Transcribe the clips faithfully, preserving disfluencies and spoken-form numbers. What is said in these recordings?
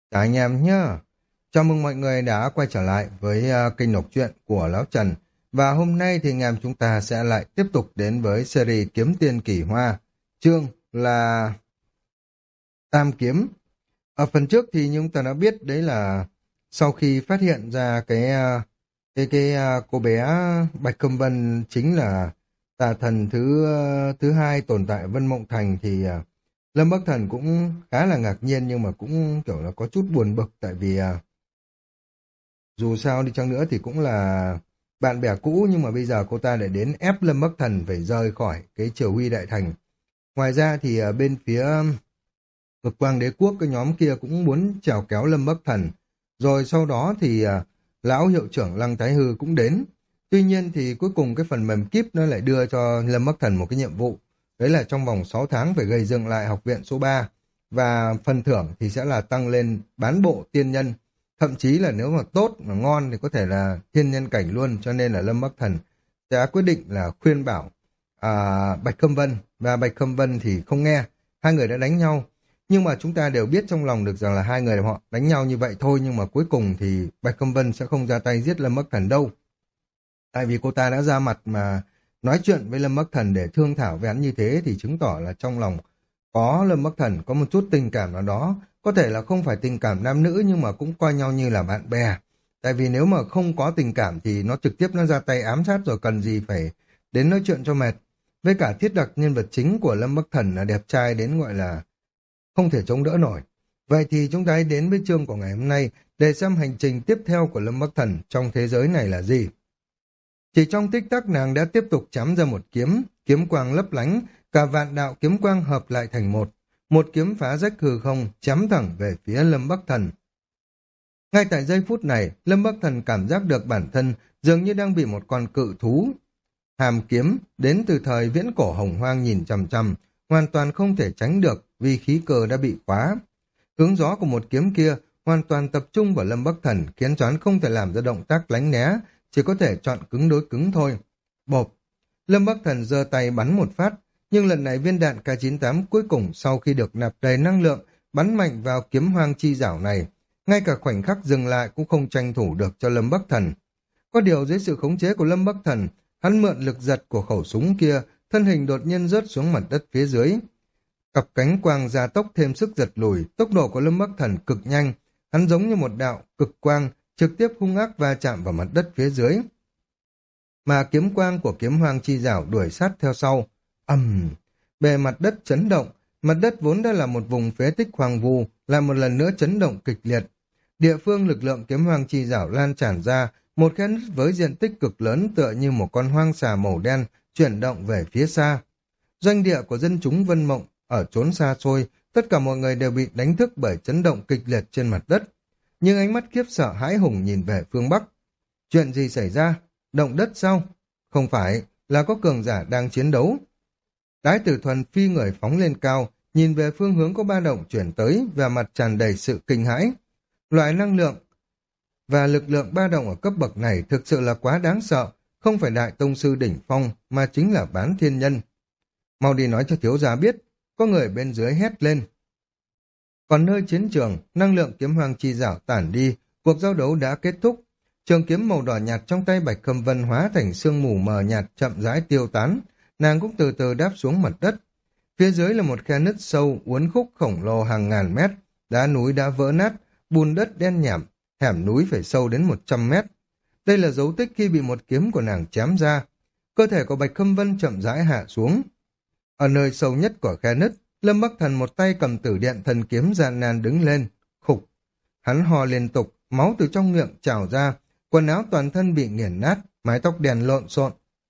Cả anh em nhá. Chào mừng mọi người đã quay trở lại với ờ, kênh đọc truyện của Lão Trần. Và hôm nay thì anh em chúng ta sẽ lại tiếp tục đến với series Kiếm Tiên Kỳ Hoa. Chương là Tam Kiếm. Ở phần trước thì chúng ta đã biết đấy là sau khi phát hiện ra cái ờ, cái cái ờ, cô bé Bạch Câm Vân chính là tà thần thứ ờ, thứ hai tồn tại ở Vân Mộng Thành thì ờ, Lâm Bắc Thần cũng khá là ngạc nhiên nhưng mà cũng kiểu là có chút buồn bực tại vì ờ, dù sao đi chăng nữa thì cũng là bạn bè cũ nhưng mà bây giờ cô ta lại đến ép Lâm Bắc Thần phải rời khỏi cái Triều Huy Đại Thành. Ngoài ra thì ở bên phía Cực Quang Đế Quốc cái nhóm kia cũng muốn chèo kéo Lâm Bắc Thần. Rồi sau đó thì à, lão hiệu trưởng Lăng Thái Hư cũng đến. Tuy nhiên thì cuối cùng cái phần mềm kíp nó lại đưa cho Lâm Bắc Thần một cái nhiệm vụ. Đấy là trong vòng sáu tháng phải gây dựng lại học viện số ba. Và phần thưởng thì sẽ là tăng lên bán bộ tiên nhân. Thậm chí là nếu mà tốt mà ngon thì có thể là thiên nhân cảnh luôn. Cho nên là Lâm Bắc Thần sẽ quyết định là khuyên bảo à, Bạch Khâm Vân. Và Bạch Khâm Vân thì không nghe. Hai người đã đánh nhau. Nhưng mà chúng ta đều biết trong lòng được rằng là hai người họ đánh nhau như vậy thôi, nhưng mà cuối cùng thì Bạch Câm Vân sẽ không ra tay giết Lâm Bắc Thần đâu. Tại vì cô ta đã ra mặt mà nói chuyện với Lâm Bắc Thần để thương thảo với hắn như thế thì chứng tỏ là trong lòng có Lâm Bắc Thần có một chút tình cảm nào đó, có thể là không phải tình cảm nam nữ nhưng mà cũng coi nhau như là bạn bè. Tại vì nếu mà không có tình cảm thì nó trực tiếp nó ra tay ám sát rồi cần gì phải đến nói chuyện cho mệt. Với cả thiết đặc nhân vật chính của Lâm Bắc Thần là đẹp trai đến gọi là không thể chống đỡ nổi. Vậy thì chúng ta hãy đến với chương của ngày hôm nay để xem hành trình tiếp theo của Lâm Bắc Thần trong thế giới này là gì. Chỉ trong tích tắc nàng đã tiếp tục chém ra một kiếm, kiếm quang lấp lánh, cả vạn đạo kiếm quang hợp lại thành một. Một kiếm phá rách hư không, chém thẳng về phía Lâm Bắc Thần. Ngay tại giây phút này, Lâm Bắc Thần cảm giác được bản thân dường như đang bị một con cự thú hàm kiếm đến từ thời viễn cổ hồng hoang nhìn chằm chằm, hoàn toàn không thể tránh được vì khí cơ đã bị khóa. Hướng gió của một kiếm kia hoàn toàn tập trung vào Lâm Bắc Thần khiến cho hắn không thể làm ra động tác lánh né, chỉ có thể chọn cứng đối cứng thôi. Bộp! Lâm Bắc Thần giơ tay bắn một phát, nhưng lần này viên đạn K chín tám cuối cùng sau khi được nạp đầy năng lượng bắn mạnh vào kiếm hoang chi giảo này. Ngay cả khoảnh khắc dừng lại cũng không tranh thủ được cho Lâm Bắc Thần. Có điều dưới sự khống chế của Lâm Bắc Thần, hắn mượn lực giật của khẩu súng kia, thân hình đột nhiên rớt xuống mặt đất phía dưới. Cặp cánh quang gia tốc thêm sức giật lùi, tốc độ của Lâm Bắc Thần cực nhanh, hắn giống như một đạo cực quang, trực tiếp hung ác va chạm vào mặt đất phía dưới. Mà kiếm quang của kiếm hoàng chi giảo đuổi sát theo sau. Ầm, bề mặt đất chấn động, mặt đất vốn đã là một vùng phế tích hoang vu, lại một lần nữa chấn động kịch liệt. Địa phương lực lượng kiếm hoàng chi giảo lan tràn ra, một khe nứt với diện tích cực lớn tựa như một con hoang xà màu đen chuyển động về phía xa. Doanh địa của dân chúng Vân Mộng ở chốn xa xôi, tất cả mọi người đều bị đánh thức bởi chấn động kịch liệt trên mặt đất. Nhưng ánh mắt khiếp sợ hãi hùng nhìn về phương Bắc. Chuyện gì xảy ra? Động đất sao? Không phải, là có cường giả đang chiến đấu. Đái Tử Thuần phi người phóng lên cao, nhìn về phương hướng có ba động chuyển tới, và mặt tràn đầy sự kinh hãi. Loại năng lượng và lực lượng ba động ở cấp bậc này thực sự là quá đáng sợ, không phải đại tông sư đỉnh phong mà chính là bán thiên nhân. Mau đi nói cho thiếu gia biết, có người bên dưới hét lên. Còn nơi chiến trường, năng lượng kiếm hoàng chi giảo tản đi, cuộc giao đấu đã kết thúc. Trường kiếm màu đỏ nhạt trong tay Bạch Khâm Vân hóa thành sương mù mờ nhạt chậm rãi tiêu tán, nàng cũng từ từ đáp xuống mặt đất. Phía dưới là một khe nứt sâu, uốn khúc khổng lồ hàng ngàn mét, đá núi đã vỡ nát, bùn đất đen nhảm, hẻm núi phải sâu đến một trăm mét. Đây là dấu tích khi bị một kiếm của nàng chém ra. Cơ thể của Bạch Khâm Vân chậm rãi hạ xuống. Ở nơi sâu nhất của khe nứt, Lâm Bắc Thần một tay cầm tử điện thần kiếm gian nan đứng lên, khục. Hắn hò liên tục, máu từ trong miệng trào ra, quần áo toàn thân bị nghiền nát, mái tóc đen lộn xộn.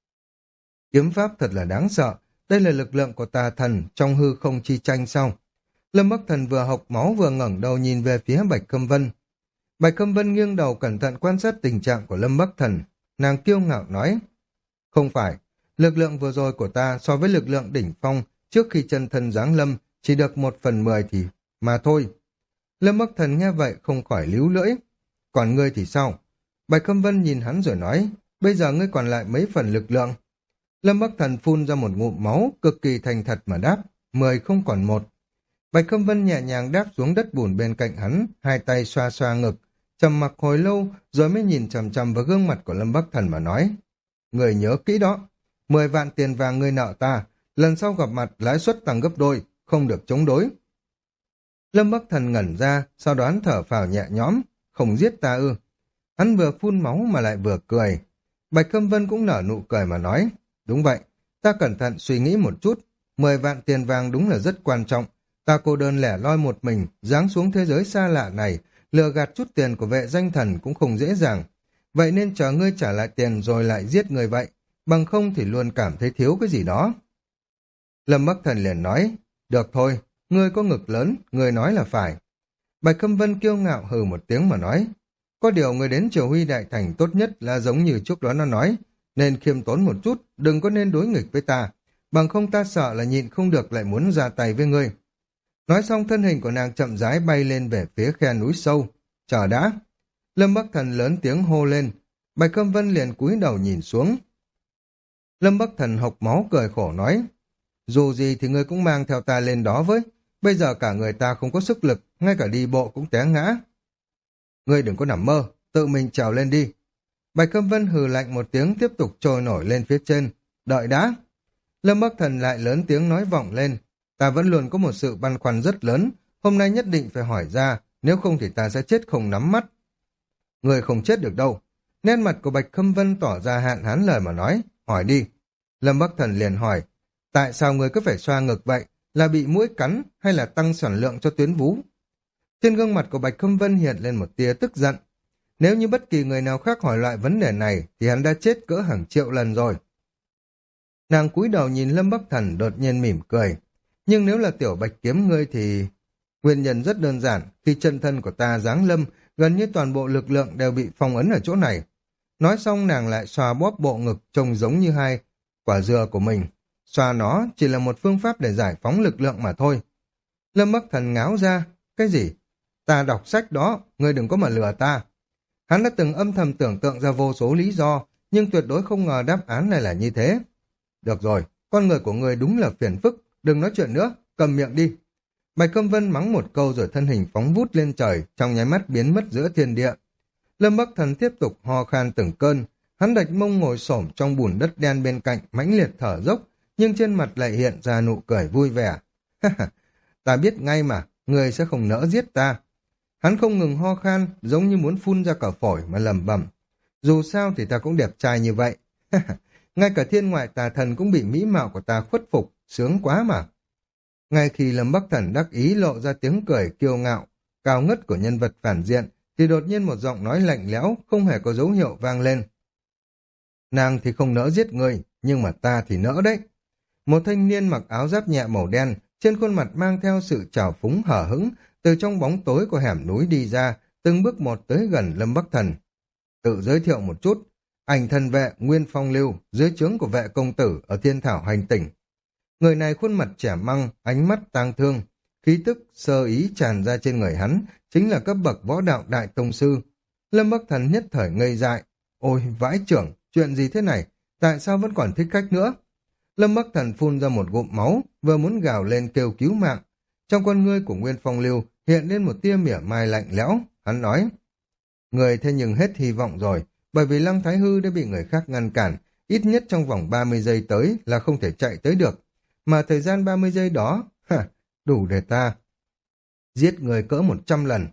Kiếm pháp thật là đáng sợ, đây là lực lượng của tà thần trong hư không chi tranh sao? Lâm Bắc Thần vừa hộc máu vừa ngẩng đầu nhìn về phía Bạch Khâm Vân. Bạch Khâm Vân nghiêng đầu cẩn thận quan sát tình trạng của Lâm Bắc Thần, nàng kiêu ngạo nói: "Không phải, lực lượng vừa rồi của ta so với lực lượng đỉnh phong trước khi chân thân giáng lâm chỉ được một phần mười thì mà thôi." Lâm Bắc Thần nghe vậy không khỏi líu lưỡi. "Còn ngươi thì sao?" Bạch Khâm Vân nhìn hắn rồi nói: "Bây giờ ngươi còn lại mấy phần lực lượng?" Lâm Bắc Thần phun ra một ngụm máu, cực kỳ thành thật mà đáp: "Mười không còn một." Bạch Khâm Vân nhẹ nhàng đáp xuống đất bùn bên cạnh hắn, hai tay xoa xoa ngực, trầm mặc hồi lâu rồi mới nhìn chằm chằm vào gương mặt của Lâm Bắc Thần mà nói. Người nhớ kỹ đó, mười vạn tiền vàng ngươi nợ ta, lần sau gặp mặt lãi suất tăng gấp đôi, không được chống đối. Lâm Bắc Thần ngẩn ra, sau đó hắn thở phào nhẹ nhõm, không giết ta ư. Hắn vừa phun máu mà lại vừa cười. Bạch Khâm Vân cũng nở nụ cười mà nói, đúng vậy, ta cẩn thận suy nghĩ một chút, mười vạn tiền vàng đúng là rất quan trọng. Ta cô đơn lẻ loi một mình, giáng xuống thế giới xa lạ này, lừa gạt chút tiền của vệ danh thần cũng không dễ dàng. Vậy nên chờ ngươi trả lại tiền rồi lại giết người vậy, bằng không thì luôn cảm thấy thiếu cái gì đó. Lâm Bắc Thần liền nói, được thôi, ngươi có ngực lớn, ngươi nói là phải. Bạch Khâm Vân kiêu ngạo hừ một tiếng mà nói, có điều ngươi đến Triều Huy Đại Thành tốt nhất là giống như trước đó nó nói, nên khiêm tốn một chút, đừng có nên đối nghịch với ta, bằng không ta sợ là nhịn không được lại muốn ra tay với ngươi. Nói xong thân hình của nàng chậm rãi bay lên về phía khe núi sâu. Chờ đã. Lâm Bắc Thần lớn tiếng hô lên. Bạch Khâm Vân liền cúi đầu nhìn xuống. Lâm Bắc Thần hộc máu cười khổ nói. Dù gì thì ngươi cũng mang theo ta lên đó với. Bây giờ cả người ta không có sức lực, ngay cả đi bộ cũng té ngã. Ngươi đừng có nằm mơ, tự mình trèo lên đi. Bạch Khâm Vân hừ lạnh một tiếng tiếp tục trôi nổi lên phía trên. Đợi đã. Lâm Bắc Thần lại lớn tiếng nói vọng lên. Ta vẫn luôn có một sự băn khoăn rất lớn, hôm nay nhất định phải hỏi ra, nếu không thì ta sẽ chết không nắm mắt. Người không chết được đâu. Nét mặt của Bạch Khâm Vân tỏ ra hạn hán lời mà nói, hỏi đi. Lâm Bắc Thần liền hỏi, tại sao người cứ phải xoa ngực vậy, là bị muỗi cắn hay là tăng sản lượng cho tuyến vú? Trên gương mặt của Bạch Khâm Vân hiện lên một tia tức giận. Nếu như bất kỳ người nào khác hỏi loại vấn đề này thì hắn đã chết cỡ hàng triệu lần rồi. Nàng cúi đầu nhìn Lâm Bắc Thần đột nhiên mỉm cười. Nhưng nếu là tiểu bạch kiếm ngươi thì... Nguyên nhân rất đơn giản, khi chân thân của ta giáng lâm, gần như toàn bộ lực lượng đều bị phong ấn ở chỗ này. Nói xong nàng lại xoa bóp bộ ngực trông giống như hai quả dừa của mình. Xoa nó chỉ là một phương pháp để giải phóng lực lượng mà thôi. Lâm Bắc Thần ngáo ra, cái gì? Ta đọc sách đó, ngươi đừng có mà lừa ta. Hắn đã từng âm thầm tưởng tượng ra vô số lý do, nhưng tuyệt đối không ngờ đáp án này là như thế. Được rồi, con người của ngươi đúng là phiền phức. Đừng nói chuyện nữa, cầm miệng đi. Bạch Câm Vân mắng một câu rồi thân hình phóng vút lên trời, trong nháy mắt biến mất giữa thiên địa. Lâm Bắc Thần tiếp tục ho khan từng cơn, hắn đạch mông ngồi xổm trong bùn đất đen bên cạnh, mãnh liệt thở dốc, nhưng trên mặt lại hiện ra nụ cười vui vẻ. Ta biết ngay mà, người sẽ không nỡ giết ta. Hắn không ngừng ho khan, giống như muốn phun ra cả phổi mà lẩm bẩm. Dù sao thì ta cũng đẹp trai như vậy. Ngay cả thiên ngoại tà thần cũng bị mỹ mạo của ta khuất phục, sướng quá mà. Ngay khi Lâm Bắc Thần đắc ý lộ ra tiếng cười kiêu ngạo, cao ngất của nhân vật phản diện, thì đột nhiên một giọng nói lạnh lẽo, không hề có dấu hiệu vang lên. Nàng thì không nỡ giết người, nhưng mà ta thì nỡ đấy. Một thanh niên mặc áo giáp nhẹ màu đen, trên khuôn mặt mang theo sự trào phúng hở hững, từ trong bóng tối của hẻm núi đi ra, từng bước một tới gần Lâm Bắc Thần. Tự giới thiệu một chút, ảnh thần vệ Nguyên Phong Lưu, dưới trướng của vệ công tử ở Thiên Thảo Hành Tỉnh. Người này khuôn mặt trẻ măng, ánh mắt tang thương, khí tức sơ ý tràn ra trên người hắn, chính là cấp bậc võ đạo đại tông sư. Lâm Bắc Thần nhất thời ngây dại. Ôi, vãi trưởng, chuyện gì thế này? Tại sao vẫn còn thích khách nữa? Lâm Bắc Thần phun ra một ngụm máu, vừa muốn gào lên kêu cứu mạng. Trong con ngươi của Nguyên Phong Lưu hiện lên một tia mỉa mai lạnh lẽo, hắn nói. Người thế nhưng hết hy vọng rồi, bởi vì Lăng Thái Hư đã bị người khác ngăn cản, ít nhất trong vòng ba mươi giây tới là không thể chạy tới được. Mà thời gian ba mươi giây đó, ha, đủ để ta giết người cỡ một trăm lần.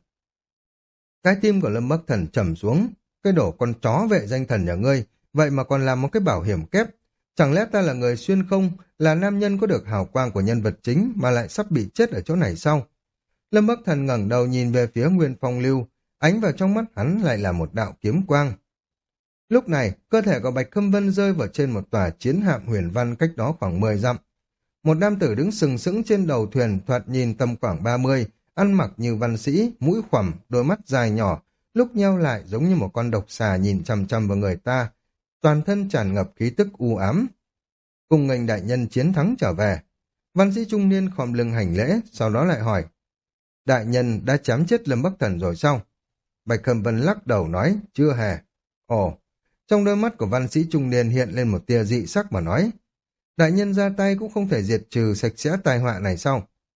Cái tim của Lâm Bắc Thần trầm xuống, cái đổ con chó vệ danh thần nhà ngươi, vậy mà còn làm một cái bảo hiểm kép. Chẳng lẽ ta là người xuyên không, là nam nhân có được hào quang của nhân vật chính mà lại sắp bị chết ở chỗ này sao? Lâm Bắc Thần ngẩng đầu nhìn về phía Nguyên Phong Lưu, ánh vào trong mắt hắn lại là một đạo kiếm quang. Lúc này, cơ thể của Bạch Khâm Vân rơi vào trên một tòa chiến hạm huyền văn cách đó khoảng mười dặm. Một nam tử đứng sừng sững trên đầu thuyền thoạt nhìn tầm khoảng ba mươi, ăn mặc như văn sĩ, mũi khoằm, đôi mắt dài nhỏ, lúc nheo lại giống như một con độc xà nhìn chằm chằm vào người ta, toàn thân tràn ngập khí tức u ám. Cùng nghênh đại nhân chiến thắng trở về. Văn sĩ trung niên khom lưng hành lễ, sau đó lại hỏi. Đại nhân đã chém chết Lâm Bắc Thần rồi sao? Bạch Khâm Vân lắc đầu nói, chưa hề. Ồ, trong đôi mắt của văn sĩ trung niên hiện lên một tia dị sắc mà nói. Đại nhân ra tay cũng không thể diệt trừ sạch sẽ tai họa này sao?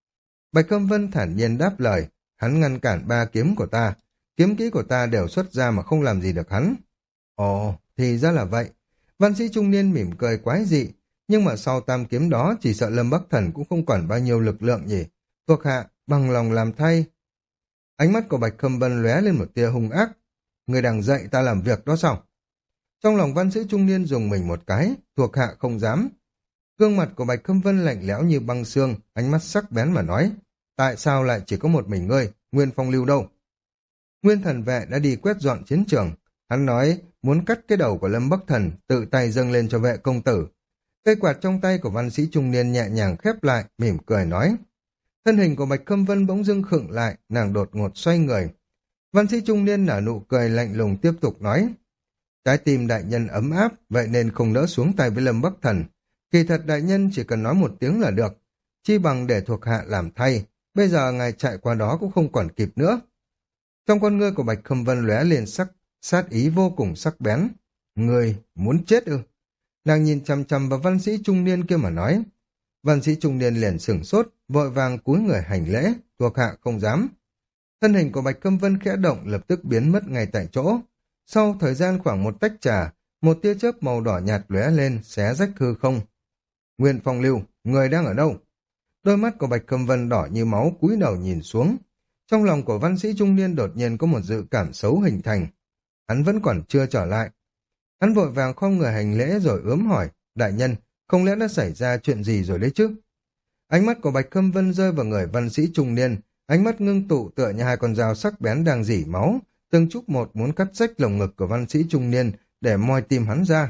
Bạch Khâm Vân thản nhiên đáp lời, hắn ngăn cản ba kiếm của ta, kiếm kỹ của ta đều xuất ra mà không làm gì được hắn. Ồ, thì ra là vậy. Văn sĩ trung niên mỉm cười quái dị, nhưng mà sau tam kiếm đó chỉ sợ Lâm Bắc Thần cũng không còn bao nhiêu lực lượng nhỉ. Thuộc hạ, bằng lòng làm thay. Ánh mắt của Bạch Khâm Vân lóe lên một tia hung ác. Người đang dạy ta làm việc đó sao? Trong lòng văn sĩ trung niên dùng mình một cái, thuộc hạ không dám. Gương mặt của Bạch Khâm Vân lạnh lẽo như băng xương, ánh mắt sắc bén mà nói. Tại sao lại chỉ có một mình ngươi, Nguyên Phong Lưu đâu? Nguyên Thần Vệ đã đi quét dọn chiến trường. Hắn nói muốn cắt cái đầu của Lâm Bắc Thần, tự tay dâng lên cho vệ công tử. Cây quạt trong tay của văn sĩ trung niên nhẹ nhàng khép lại, mỉm cười nói. Thân hình của Bạch Khâm Vân bỗng dưng khựng lại, nàng đột ngột xoay người. Văn sĩ trung niên nở nụ cười lạnh lùng tiếp tục nói. Trái tim đại nhân ấm áp, vậy nên không nỡ xuống tay với Lâm Bắc Thần. Kỳ thật đại nhân chỉ cần nói một tiếng là được. Chi bằng để thuộc hạ làm thay, bây giờ ngài chạy qua đó cũng không còn kịp nữa. Trong con ngươi của Bạch Khâm Vân lóe lên sắc, sát ý vô cùng sắc bén. Người muốn chết ư? Nàng nhìn chằm chằm vào văn sĩ trung niên kia mà nói. Văn sĩ trung niên liền sửng sốt, vội vàng cúi người hành lễ, thuộc hạ không dám. Thân hình của Bạch Khâm Vân khẽ động lập tức biến mất ngay tại chỗ. Sau thời gian khoảng một tách trà, một tia chớp màu đỏ nhạt lóe lên, xé rách hư không. Nguyên Phong Lưu, người đang ở đâu? Đôi mắt của Bạch Khâm Vân đỏ như máu cúi đầu nhìn xuống. Trong lòng của văn sĩ trung niên đột nhiên có một dự cảm xấu hình thành. Hắn vẫn còn chưa trở lại. Hắn vội vàng khom người hành lễ rồi ướm hỏi, đại nhân, không lẽ đã xảy ra chuyện gì rồi đấy chứ? Ánh mắt của Bạch Khâm Vân rơi vào người văn sĩ trung niên, ánh mắt ngưng tụ tựa như hai con dao sắc bén đang rỉ máu, từng chút một muốn cắt rách lồng ngực của văn sĩ trung niên để moi tim hắn ra.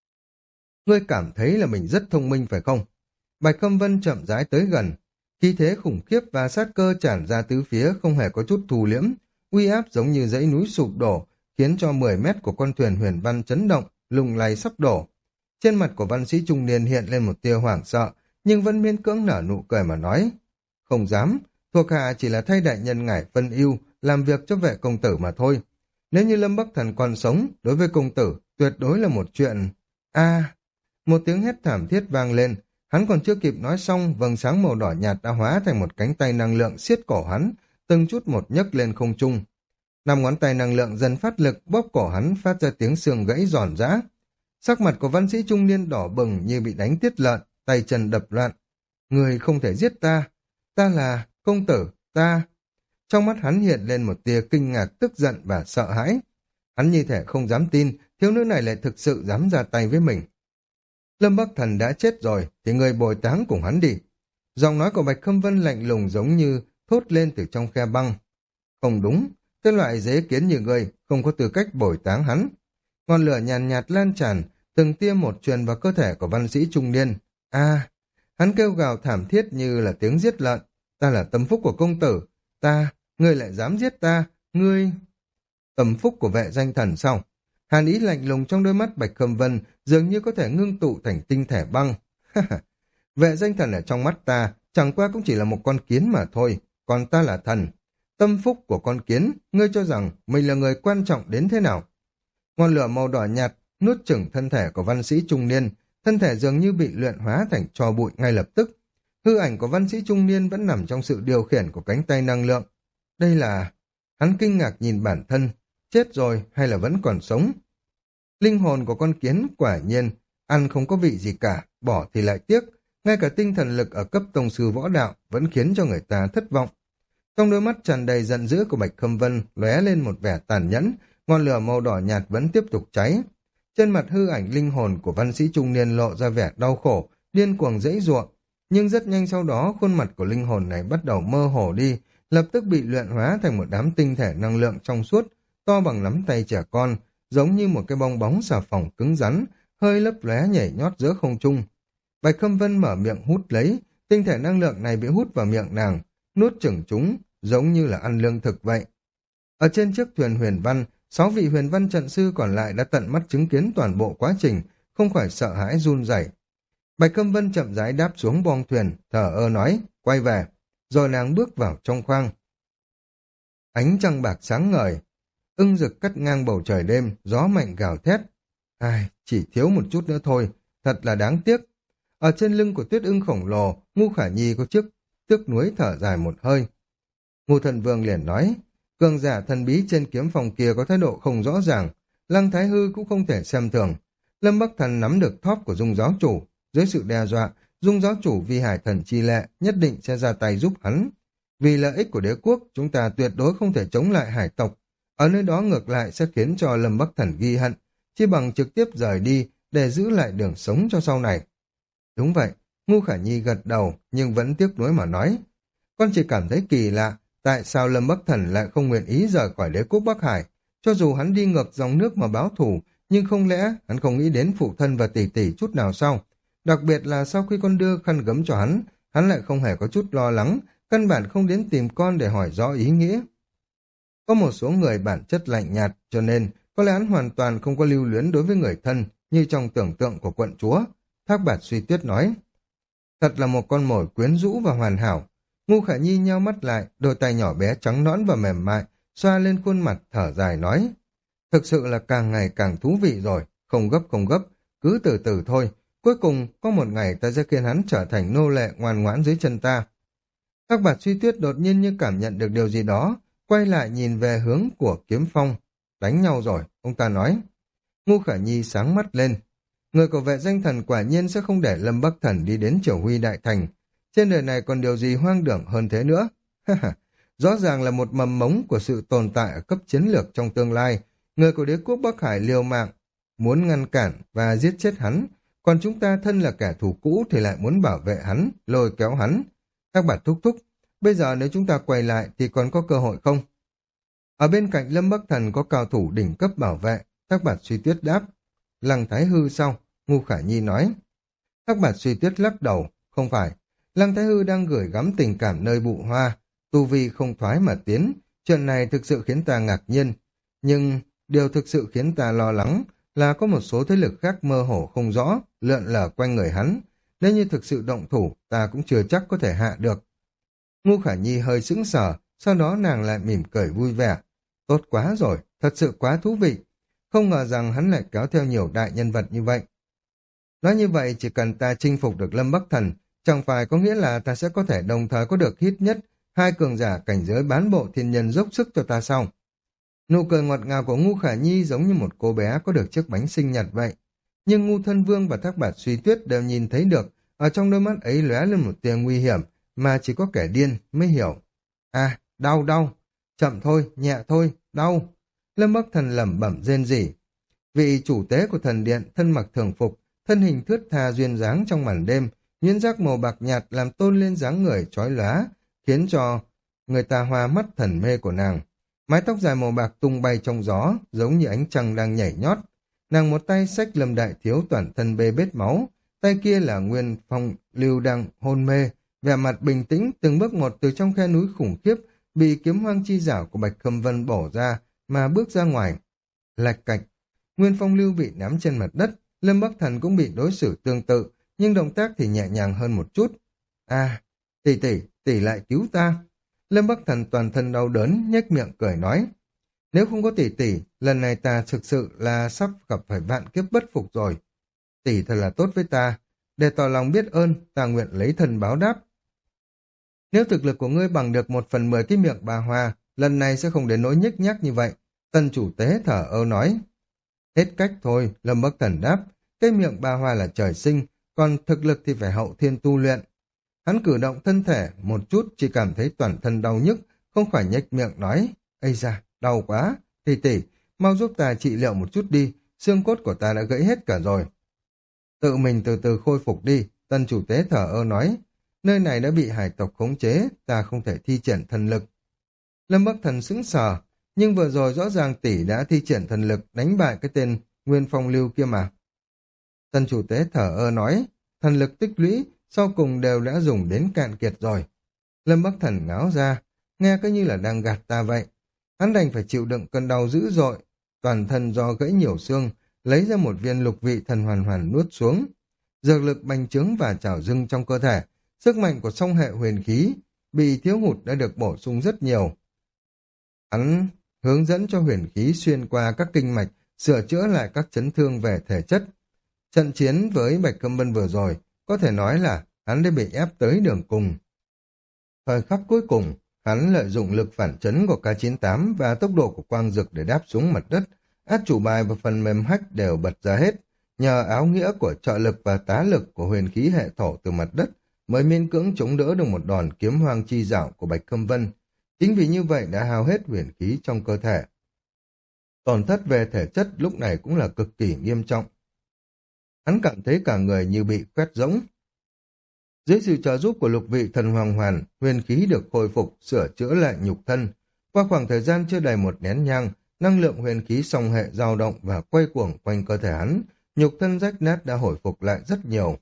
Ngươi cảm thấy là mình rất thông minh phải không? Bạch Khâm Vân chậm rãi tới gần, khí thế khủng khiếp và sát cơ tràn ra tứ phía không hề có chút thù liễm, uy áp giống như dãy núi sụp đổ, khiến cho mười mét của con thuyền huyền văn chấn động, lung lay sắp đổ. Trên mặt của văn sĩ trung niên hiện lên một tia hoảng sợ, nhưng vẫn miễn cưỡng nở nụ cười mà nói. Không dám, thuộc hạ chỉ là thay đại nhân ngải phân ưu, làm việc cho vệ công tử mà thôi. Nếu như Lâm Bắc Thần còn sống, đối với công tử, tuyệt đối là một chuyện... a một tiếng hét thảm thiết vang lên, hắn còn chưa kịp nói xong, vầng sáng màu đỏ nhạt đã hóa thành một cánh tay năng lượng siết cổ hắn, từng chút một nhấc lên không trung. Năm ngón tay năng lượng dần phát lực, bóp cổ hắn phát ra tiếng xương gãy giòn giã. Sắc mặt của văn sĩ trung niên đỏ bừng như bị đánh tiết lợn, tay chân đập loạn. Người không thể giết ta, ta là công tử, ta... Trong mắt hắn hiện lên một tia kinh ngạc, tức giận và sợ hãi. Hắn như thể không dám tin, thiếu nữ này lại thực sự dám ra tay với mình. Lâm Bắc Thần đã chết rồi, thì người bồi táng cùng hắn đi. Giọng nói của Bạch Khâm Vân lạnh lùng giống như thốt lên từ trong khe băng. Không đúng, cái loại dế kiến như ngươi không có tư cách bồi táng hắn. Ngọn lửa nhàn nhạt, nhạt lan tràn, từng tia một truyền vào cơ thể của văn sĩ trung niên. A, hắn kêu gào thảm thiết như là tiếng giết lợn. Ta là tâm phúc của công tử, ta, ngươi lại dám giết ta, ngươi... Tâm phúc của vệ danh thần sao? Hàn ý lạnh lùng trong đôi mắt Bạch Khâm Vân dường như có thể ngưng tụ thành tinh thể băng. Vệ danh thần ở trong mắt ta chẳng qua cũng chỉ là một con kiến mà thôi, còn ta là thần. Tâm phúc của con kiến, ngươi cho rằng mình là người quan trọng đến thế nào? Ngọn lửa màu đỏ nhạt nuốt chửng thân thể của văn sĩ trung niên, thân thể dường như bị luyện hóa thành tro bụi ngay lập tức. Hư ảnh của văn sĩ trung niên vẫn nằm trong sự điều khiển của cánh tay năng lượng. Đây là... Hắn kinh ngạc nhìn bản thân, chết rồi hay là vẫn còn sống? Linh hồn của con kiến quả nhiên, ăn không có vị gì cả, bỏ thì lại tiếc. Ngay cả tinh thần lực ở cấp tông sư võ đạo vẫn khiến cho người ta thất vọng. Trong đôi mắt tràn đầy giận dữ của Bạch Khâm Vân lóe lên một vẻ tàn nhẫn, ngọn lửa màu đỏ nhạt vẫn tiếp tục cháy. Trên mặt hư ảnh linh hồn của văn sĩ trung niên lộ ra vẻ đau khổ, điên cuồng giãy giụa, nhưng rất nhanh sau đó khuôn mặt của linh hồn này bắt đầu mơ hồ đi, lập tức bị luyện hóa thành một đám tinh thể năng lượng trong suốt, to bằng nắm tay trẻ con, giống như một cái bong bóng xà phòng cứng rắn, hơi lấp lóe nhảy nhót giữa không trung. Bạch Khâm Vân mở miệng hút lấy, tinh thể năng lượng này bị hút vào miệng nàng, nuốt chửng chúng, giống như là ăn lương thực vậy. Ở trên chiếc thuyền huyền văn, sáu vị huyền văn trận sư còn lại đã tận mắt chứng kiến toàn bộ quá trình, không khỏi sợ hãi run rẩy. Bạch Khâm Vân chậm rãi đáp xuống boong thuyền, thở ơ nói, quay về, rồi nàng bước vào trong khoang. Ánh trăng bạc sáng ngời, ưng rực cắt ngang bầu trời đêm, gió mạnh gào thét. Ai, chỉ thiếu một chút nữa thôi, thật là đáng tiếc. Ở trên lưng của tuyết ưng khổng lồ, Ngu Khả Nhi có chiếc tiếc nuối thở dài một hơi. Ngô Thần Vương liền nói, cường giả thần bí trên kiếm phòng kia có thái độ không rõ ràng, Lăng Thái Hư cũng không thể xem thường. Lâm Bắc Thần nắm được thóp của Dung giáo chủ, dưới sự đe dọa, Dung giáo chủ vì hải thần chi lệ nhất định sẽ ra tay giúp hắn. Vì lợi ích của đế quốc, chúng ta tuyệt đối không thể chống lại hải tộc. Ở nơi đó ngược lại sẽ khiến cho Lâm Bắc Thần ghi hận, chỉ bằng trực tiếp rời đi để giữ lại đường sống cho sau này. Đúng vậy, Ngu Khả Nhi gật đầu nhưng vẫn tiếc nuối mà nói. Con chỉ cảm thấy kỳ lạ, tại sao Lâm Bắc Thần lại không nguyện ý rời khỏi đế quốc Bắc Hải? Cho dù hắn đi ngược dòng nước mà báo thù, nhưng không lẽ hắn không nghĩ đến phụ thân và tỷ tỷ chút nào sao? Đặc biệt là sau khi con đưa khăn gấm cho hắn, hắn lại không hề có chút lo lắng, căn bản không đến tìm con để hỏi rõ ý nghĩa. Có một số người bản chất lạnh nhạt, cho nên có lẽ hắn hoàn toàn không có lưu luyến đối với người thân, như trong tưởng tượng của quận chúa. Thác Bạt Suy Tuyết nói, thật là một con mồi quyến rũ và hoàn hảo. Ngu Khả Nhi nheo mắt lại, đôi tay nhỏ bé trắng nõn và mềm mại, xoa lên khuôn mặt thở dài nói, thực sự là càng ngày càng thú vị rồi, không gấp không gấp, cứ từ từ thôi, cuối cùng có một ngày ta sẽ khiến hắn trở thành nô lệ ngoan ngoãn dưới chân ta. Thác Bạt Suy Tuyết đột nhiên như cảm nhận được điều gì đó, quay lại nhìn về hướng của Kiếm Phong. Đánh nhau rồi, ông ta nói. Ngu Khả Nhi sáng mắt lên. Người của vệ danh thần quả nhiên sẽ không để Lâm Bắc Thần đi đến Triều Huy Đại Thành. Trên đời này còn điều gì hoang đường hơn thế nữa? Rõ ràng là một mầm mống của sự tồn tại ở cấp chiến lược trong tương lai. Người của đế quốc Bắc Hải liều mạng, muốn ngăn cản và giết chết hắn. Còn chúng ta thân là kẻ thù cũ thì lại muốn bảo vệ hắn, lôi kéo hắn. Các bạn thúc thúc, bây giờ nếu chúng ta quay lại thì còn có cơ hội không? Ở bên cạnh Lâm Bắc Thần có cao thủ đỉnh cấp bảo vệ, Thác Bạt Suy Tuyết đáp. Lăng Thái Hư sau, Ngu Khả Nhi nói. Thác Bạt Suy Tuyết lắc đầu, không phải. Lăng Thái Hư đang gửi gắm tình cảm nơi bụ hoa, tu vi không thoái mà tiến. Chuyện này thực sự khiến ta ngạc nhiên. Nhưng điều thực sự khiến ta lo lắng là có một số thế lực khác mơ hồ không rõ, lượn lờ quanh người hắn. Nếu như thực sự động thủ, ta cũng chưa chắc có thể hạ được. Ngu Khả Nhi hơi sững sờ, sau đó nàng lại mỉm cười vui vẻ. Tốt quá rồi, thật sự quá thú vị. Không ngờ rằng hắn lại kéo theo nhiều đại nhân vật như vậy. Nói như vậy, chỉ cần ta chinh phục được Lâm Bắc Thần, chẳng phải có nghĩa là ta sẽ có thể đồng thời có được ít nhất hai cường giả cảnh giới bán bộ thiên nhân dốc sức cho ta sau. Nụ cười ngọt ngào của Ngu Khả Nhi giống như một cô bé có được chiếc bánh sinh nhật vậy. Nhưng Ngu Thân Vương và Thác Bạt Suy Tuyết đều nhìn thấy được, ở trong đôi mắt ấy lóe lên một tia nguy hiểm, mà chỉ có kẻ điên mới hiểu. À, đau đau, chậm thôi, nhẹ thôi, đau. Lâm Bắc Thần lẩm bẩm rên rỉ. Vị chủ tế của thần điện thân mặc thường phục, thân hình thướt tha duyên dáng trong màn đêm, nhuyễn giác màu bạc nhạt làm tôn lên dáng người chói lóa, khiến cho người ta hoa mắt thần mê của nàng. Mái tóc dài màu bạc tung bay trong gió, giống như ánh trăng đang nhảy nhót. Nàng một tay xách Lâm Đại Thiếu toàn thân bê bết máu, tay kia là Nguyên Phong Lưu đang hôn mê, vẻ mặt bình tĩnh từng bước một từ trong khe núi khủng khiếp bị kiếm hoang chi giảo của Bạch Khâm Vân bổ ra mà bước ra ngoài. Lạch cạch, Nguyên Phong Lưu bị ném trên mặt đất, Lâm Bắc Thần cũng bị đối xử tương tự, nhưng động tác thì nhẹ nhàng hơn một chút. À, tỷ tỷ, tỷ lại cứu ta. Lâm Bắc Thần toàn thân đau đớn, nhếch miệng cười nói. Nếu không có tỷ tỷ, lần này ta thực sự là sắp gặp phải vạn kiếp bất phục rồi. Tỷ thật là tốt với ta, để tỏ lòng biết ơn, ta nguyện lấy thân báo đáp. Nếu thực lực của ngươi bằng được một phần mười cái miệng bà Hoa, lần này sẽ không đến nỗi nhếch nhác như vậy. Tân chủ tế thở ơ nói. Hết cách thôi, Lâm Bắc Thần đáp, cái miệng bà Hoa là trời sinh, còn thực lực thì phải hậu thiên tu luyện. Hắn cử động thân thể một chút chỉ cảm thấy toàn thân đau nhức, không phải nhếch miệng nói. Ây da, đau quá, tỷ tỷ, mau giúp ta trị liệu một chút đi, xương cốt của ta đã gãy hết cả rồi. Tự mình từ từ khôi phục đi, tân chủ tế thở ơ nói. Nơi này đã bị hải tộc khống chế, ta không thể thi triển thần lực. Lâm Bắc Thần sững sờ, nhưng vừa rồi rõ ràng tỷ đã thi triển thần lực đánh bại cái tên Nguyên Phong Lưu kia mà. Tân chủ tế thở ơ nói, thần lực tích lũy sau cùng đều đã dùng đến cạn kiệt rồi. Lâm Bắc Thần ngáo ra, nghe cứ như là đang gạt ta vậy. Hắn đành phải chịu đựng cơn đau dữ dội, toàn thân do gãy nhiều xương, lấy ra một viên lục vị thần hoàn hoàn nuốt xuống. Dược lực bành trướng và trào dâng trong cơ thể, sức mạnh của song hệ huyền khí bị thiếu hụt đã được bổ sung rất nhiều. Hắn hướng dẫn cho huyền khí xuyên qua các kinh mạch, sửa chữa lại các chấn thương về thể chất. Trận chiến với Bạch Câm Vân vừa rồi, có thể nói là hắn đã bị ép tới đường cùng. Thời khắc cuối cùng, hắn lợi dụng lực phản chấn của K chín tám và tốc độ của quang dực để đáp xuống mặt đất. Át chủ bài và phần mềm hack đều bật ra hết. Nhờ áo nghĩa của trợ lực và tá lực của huyền khí hệ thổ từ mặt đất mới miễn cưỡng chống đỡ được một đòn kiếm hoang chi dạo của Bạch Khâm Vân. Chính vì như vậy đã hao hết huyền khí trong cơ thể. Tổn thất về thể chất lúc này cũng là cực kỳ nghiêm trọng. Hắn cảm thấy cả người như bị quét rỗng. Dưới sự trợ giúp của lục vị thần hoàng hoàn, huyền khí được khôi phục, sửa chữa lại nhục thân. Qua khoảng thời gian chưa đầy một nén nhang, năng lượng huyền khí song hệ dao động và quay cuồng quanh cơ thể hắn, nhục thân rách nát đã hồi phục lại rất nhiều.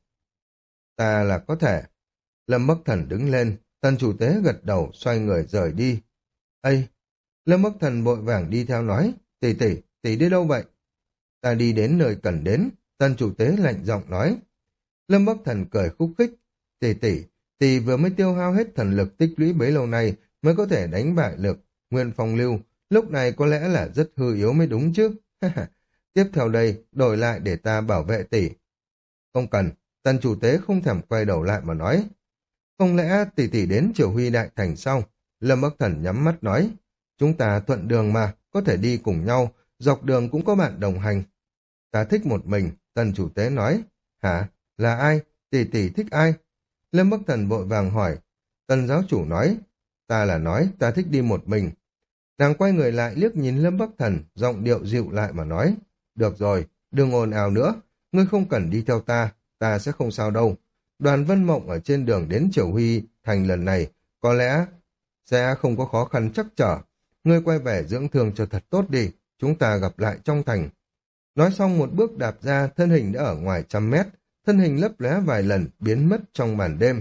Ta là có thể. Lâm Bắc Thần đứng lên, Tần chủ tế gật đầu xoay người rời đi. Ây! Lâm Bắc Thần vội vàng đi theo nói, tỷ tỷ, tỷ đi đâu vậy? Ta đi đến nơi cần đến, Tần chủ tế lạnh giọng nói. Lâm Bắc Thần cười khúc khích, tỷ tỷ, tỷ vừa mới tiêu hao hết thần lực tích lũy bấy lâu nay mới có thể đánh bại lực Nguyên Phong Lưu, lúc này có lẽ là rất hư yếu mới đúng chứ. Tiếp theo đây, đổi lại để ta bảo vệ tỷ. Không cần, Tần chủ tế không thèm quay đầu lại mà nói. Không lẽ tỷ tỷ đến Triều Huy Đại Thành sau? Lâm Bắc Thần nhắm mắt nói. Chúng ta thuận đường mà, có thể đi cùng nhau, dọc đường cũng có bạn đồng hành. Ta thích một mình, Tần chủ tế nói. Hả? Là ai? Tỷ tỷ thích ai? Lâm Bắc Thần vội vàng hỏi. Tần giáo chủ nói. Ta là nói, ta thích đi một mình. Nàng quay người lại liếc nhìn Lâm Bắc Thần, giọng điệu dịu lại mà nói. Được rồi, đừng ồn ào nữa, ngươi không cần đi theo ta, ta sẽ không sao đâu. Đoàn Vân Mộng ở trên đường đến Triều Huy Thành lần này có lẽ sẽ không có khó khăn chắc trở. Ngươi quay về dưỡng thương cho thật tốt đi, chúng ta gặp lại trong thành. Nói xong một bước đạp ra, thân hình đã ở ngoài trăm mét, thân hình lấp lóe vài lần biến mất trong màn đêm.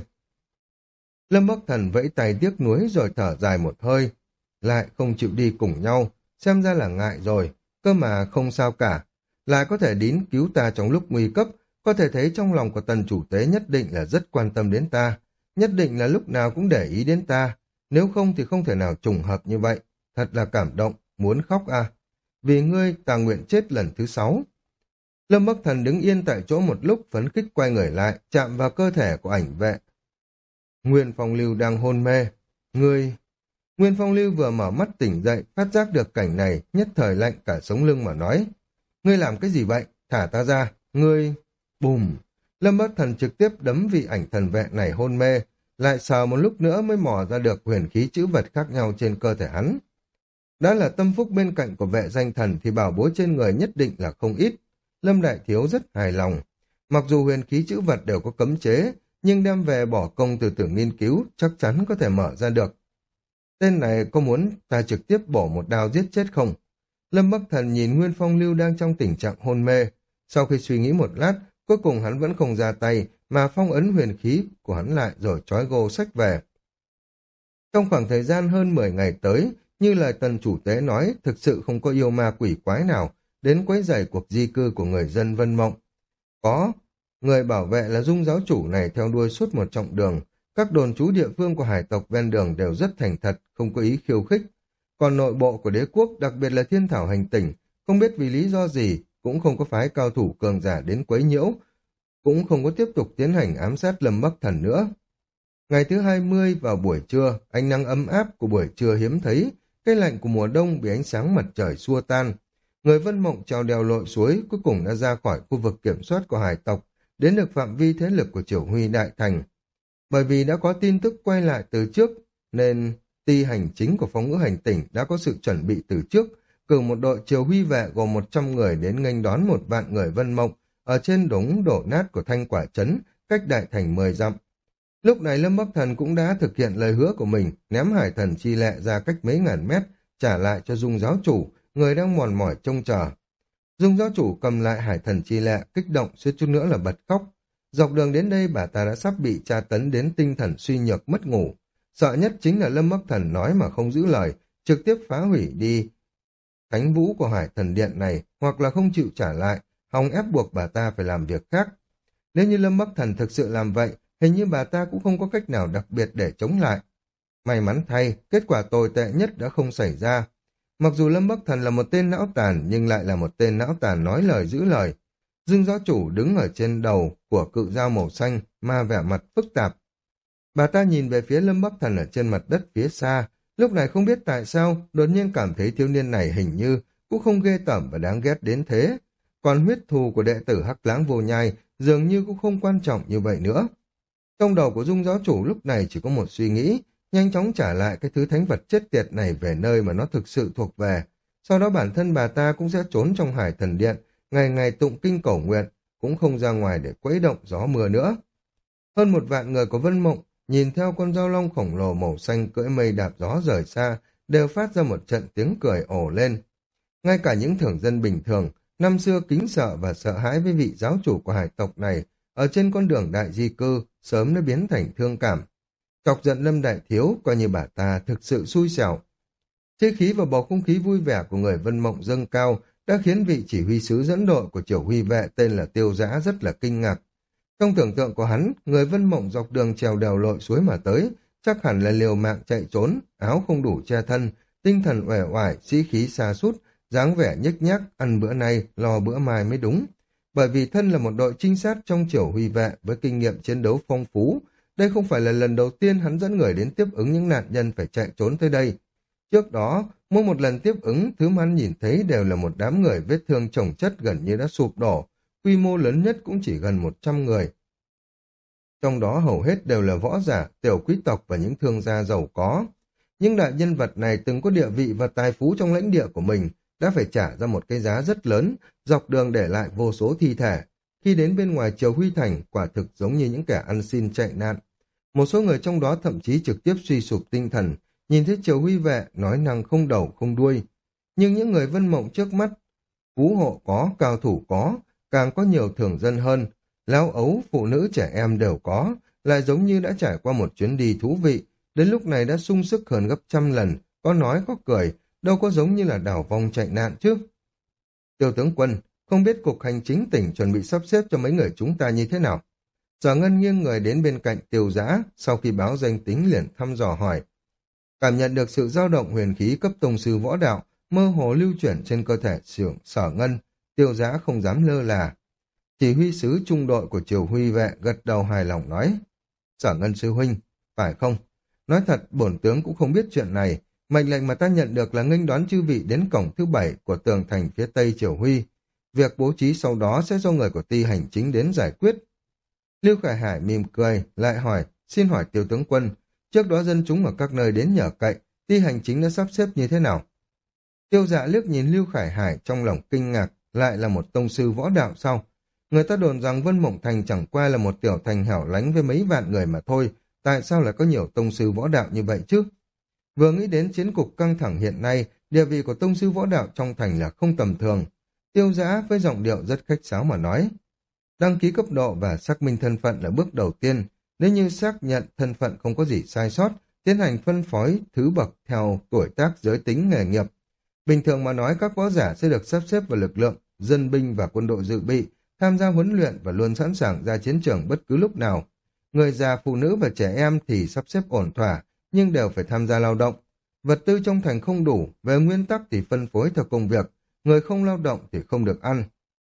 Lâm Bắc Thần vẫy tay tiếc nuối rồi thở dài một hơi, lại không chịu đi cùng nhau, xem ra là ngại rồi, cơ mà không sao cả, lại có thể đến cứu ta trong lúc nguy cấp, có thể thấy trong lòng của Tần chủ tế nhất định là rất quan tâm đến ta, nhất định là lúc nào cũng để ý đến ta, nếu không thì không thể nào trùng hợp như vậy, thật là cảm động, muốn khóc à. Vì ngươi ta nguyện chết lần thứ sáu. Lâm Bắc Thần đứng yên tại chỗ một lúc phấn khích quay người lại, chạm vào cơ thể của ảnh vệ. Nguyên Phong Lưu đang hôn mê. Ngươi... Nguyên Phong Lưu vừa mở mắt tỉnh dậy, phát giác được cảnh này, nhất thời lạnh cả sống lưng mà nói. Ngươi làm cái gì vậy? Thả ta ra. Ngươi... Bùm! Lâm Bắc Thần trực tiếp đấm vị ảnh thần vệ này hôn mê, lại sờ một lúc nữa mới mò ra được huyền khí chữ vật khác nhau trên cơ thể hắn. Đã là tâm phúc bên cạnh của vệ danh thần thì bảo bối trên người nhất định là không ít. Lâm Đại Thiếu rất hài lòng. Mặc dù huyền khí chữ vật đều có cấm chế, nhưng đem về bỏ công từ từ nghiên cứu chắc chắn có thể mở ra được. Tên này có muốn ta trực tiếp bổ một đao giết chết không? Lâm Bắc Thần nhìn Nguyên Phong Lưu đang trong tình trạng hôn mê. Sau khi suy nghĩ một lát, cuối cùng hắn vẫn không ra tay mà phong ấn huyền khí của hắn lại rồi trói gô sách về. Trong khoảng thời gian hơn mười ngày tới, như lời Tần chủ tế nói, thực sự không có yêu ma quỷ quái nào đến quấy rầy cuộc di cư của người dân Vân Mộng. Có, người bảo vệ là Dung giáo chủ này theo đuôi suốt một chặng đường, các đồn trú địa phương của hải tộc ven đường đều rất thành thật, không có ý khiêu khích. Còn nội bộ của đế quốc, đặc biệt là Thiên Thảo hành tỉnh, không biết vì lý do gì, cũng không có phái cao thủ cường giả đến quấy nhiễu, cũng không có tiếp tục tiến hành ám sát Lâm Bắc Thần nữa. Ngày thứ hai mươi vào buổi trưa, ánh nắng ấm áp của buổi trưa hiếm thấy, cái lạnh của mùa đông bị ánh sáng mặt trời xua tan. Người Vân Mộng trèo đèo lội suối cuối cùng đã ra khỏi khu vực kiểm soát của hải tộc, đến được phạm vi thế lực của Triều Huy Đại Thành. Bởi vì đã có tin tức quay lại từ trước, nên ty hành chính của Phong Ngữ hành tỉnh đã có sự chuẩn bị từ trước, cử một đội Triều Huy vệ gồm một trăm người đến nghênh đón một vạn người Vân Mộng ở trên đống đổ nát của Thanh Quả Trấn, cách Đại Thành mười dặm. Lúc này Lâm Bắc Thần cũng đã thực hiện lời hứa của mình, ném hải thần chi lệ ra cách mấy ngàn mét, trả lại cho Dung giáo chủ, người đang mòn mỏi trông chờ. Dung giáo chủ cầm lại hải thần chi lệ, kích động suýt chút nữa là bật khóc. Dọc đường đến đây bà ta đã sắp bị tra tấn đến tinh thần suy nhược mất ngủ. Sợ nhất chính là Lâm Bắc Thần nói mà không giữ lời, trực tiếp phá hủy đi thánh vũ của hải thần điện này, hoặc là không chịu trả lại, hòng ép buộc bà ta phải làm việc khác. Nếu như Lâm Bắc Thần thực sự làm vậy, hình như bà ta cũng không có cách nào đặc biệt để chống lại. May mắn thay, kết quả tồi tệ nhất đã không xảy ra. Mặc dù Lâm Bắc Thần là một tên não tàn, nhưng lại là một tên não tàn nói lời giữ lời. Dương giáo chủ đứng ở trên đầu của cự dao màu xanh, mà vẻ mặt phức tạp. Bà ta nhìn về phía Lâm Bắc Thần ở trên mặt đất phía xa, lúc này không biết tại sao, đột nhiên cảm thấy thiếu niên này hình như cũng không ghê tởm và đáng ghét đến thế. Còn huyết thù của đệ tử Hắc Lãng Vô Nhai dường như cũng không quan trọng như vậy nữa. Trong đầu của Dung giáo chủ lúc này chỉ có một suy nghĩ, nhanh chóng trả lại cái thứ thánh vật chết tiệt này về nơi mà nó thực sự thuộc về. Sau đó bản thân bà ta cũng sẽ trốn trong Hải Thần Điện, ngày ngày tụng kinh cầu nguyện, cũng không ra ngoài để quấy động gió mưa nữa. Hơn một vạn người của Vân Mộng nhìn theo con dao long khổng lồ màu xanh cưỡi mây đạp gió rời xa, đều phát ra một trận tiếng cười ồ lên. Ngay cả những thường dân bình thường, năm xưa kính sợ và sợ hãi với vị giáo chủ của hải tộc này, ở trên con đường đại di cư, sớm đã biến thành thương cảm. Chọc giận Lâm Đại Thiếu, coi như bà ta thực sự xui xẻo. Chế khí và bầu không khí vui vẻ của người Vân Mộng dâng cao đã khiến vị chỉ huy sứ dẫn đội của Triều Huy Vệ tên là Tiêu Dã rất là kinh ngạc. Trong tưởng tượng của hắn, người Vân Mộng dọc đường trèo đèo lội suối mà tới, chắc hẳn là liều mạng chạy trốn, áo không đủ che thân, tinh thần uể oải, sĩ khí sa sút, dáng vẻ nhếch nhác, ăn bữa nay, lo bữa mai mới đúng. Bởi vì thân là một đội trinh sát trong Triều Huy Vệ với kinh nghiệm chiến đấu phong phú, đây không phải là lần đầu tiên hắn dẫn người đến tiếp ứng những nạn nhân phải chạy trốn tới đây. Trước đó, mỗi một lần tiếp ứng, thứ mà hắn nhìn thấy đều là một đám người vết thương chồng chất gần như đã sụp đổ, quy mô lớn nhất cũng chỉ gần một trăm người. Trong đó hầu hết đều là võ giả, tiểu quý tộc và những thương gia giàu có. Những đại nhân vật này từng có địa vị và tài phú trong lãnh địa của mình, đã phải trả ra một cái giá rất lớn, dọc đường để lại vô số thi thể. Khi đến bên ngoài Triều Huy Thành, quả thực giống như những kẻ ăn xin chạy nạn. Một số người trong đó thậm chí trực tiếp suy sụp tinh thần, nhìn thấy Triều Huy Vệ nói năng không đầu không đuôi. Nhưng những người Vân Mộng trước mắt, phú hộ có, cao thủ có, càng có nhiều thường dân hơn, lão ấu, phụ nữ trẻ em đều có, lại giống như đã trải qua một chuyến đi thú vị, đến lúc này đã sung sức hơn gấp trăm lần, có nói có cười, đâu có giống như là đảo vong chạy nạn chứ. Tiêu tướng quân, không biết cục hành chính tỉnh chuẩn bị sắp xếp cho mấy người chúng ta như thế nào? Sở Ngân nghiêng người đến bên cạnh Tiêu Dã, sau khi báo danh tính liền thăm dò hỏi. Cảm nhận được sự dao động huyền khí cấp tông sư võ đạo, mơ hồ lưu chuyển trên cơ thể xưởng Sở Ngân, Tiêu Dã không dám lơ là. Chỉ huy sứ trung đội của Triều Huy Vệ gật đầu hài lòng nói. Sở Ngân sư huynh, phải không? Nói thật, bổn tướng cũng không biết chuyện này. Mệnh lệnh mà ta nhận được là nghênh đón chư vị đến cổng thứ bảy của tường thành phía tây Triều Huy. Việc bố trí sau đó sẽ do người của ty hành chính đến giải quyết. Lưu Khải Hải mỉm cười, lại hỏi, xin hỏi Tiêu tướng quân, trước đó dân chúng ở các nơi đến nhờ cậy, ty hành chính đã sắp xếp như thế nào? Tiêu Dạ liếc nhìn Lưu Khải Hải trong lòng kinh ngạc, lại là một tông sư võ đạo sao? Người ta đồn rằng Vân Mộng Thành chẳng qua là một tiểu thành hẻo lánh với mấy vạn người mà thôi, tại sao lại có nhiều tông sư võ đạo như vậy chứ? Vừa nghĩ đến chiến cục căng thẳng hiện nay, địa vị của tông sư võ đạo trong thành là không tầm thường. Tiêu Dã với giọng điệu rất khách sáo mà nói. Đăng ký cấp độ và xác minh thân phận là bước đầu tiên. Nếu như xác nhận thân phận không có gì sai sót, tiến hành phân phối thứ bậc theo tuổi tác, giới tính, nghề nghiệp. Bình thường mà nói, các võ giả sẽ được sắp xếp vào lực lượng, dân binh và quân đội dự bị, tham gia huấn luyện và luôn sẵn sàng ra chiến trường bất cứ lúc nào. Người già, phụ nữ và trẻ em thì sắp xếp ổn thỏa, nhưng đều phải tham gia lao động. Vật tư trong thành không đủ, về nguyên tắc thì phân phối theo công việc, người không lao động thì không được ăn.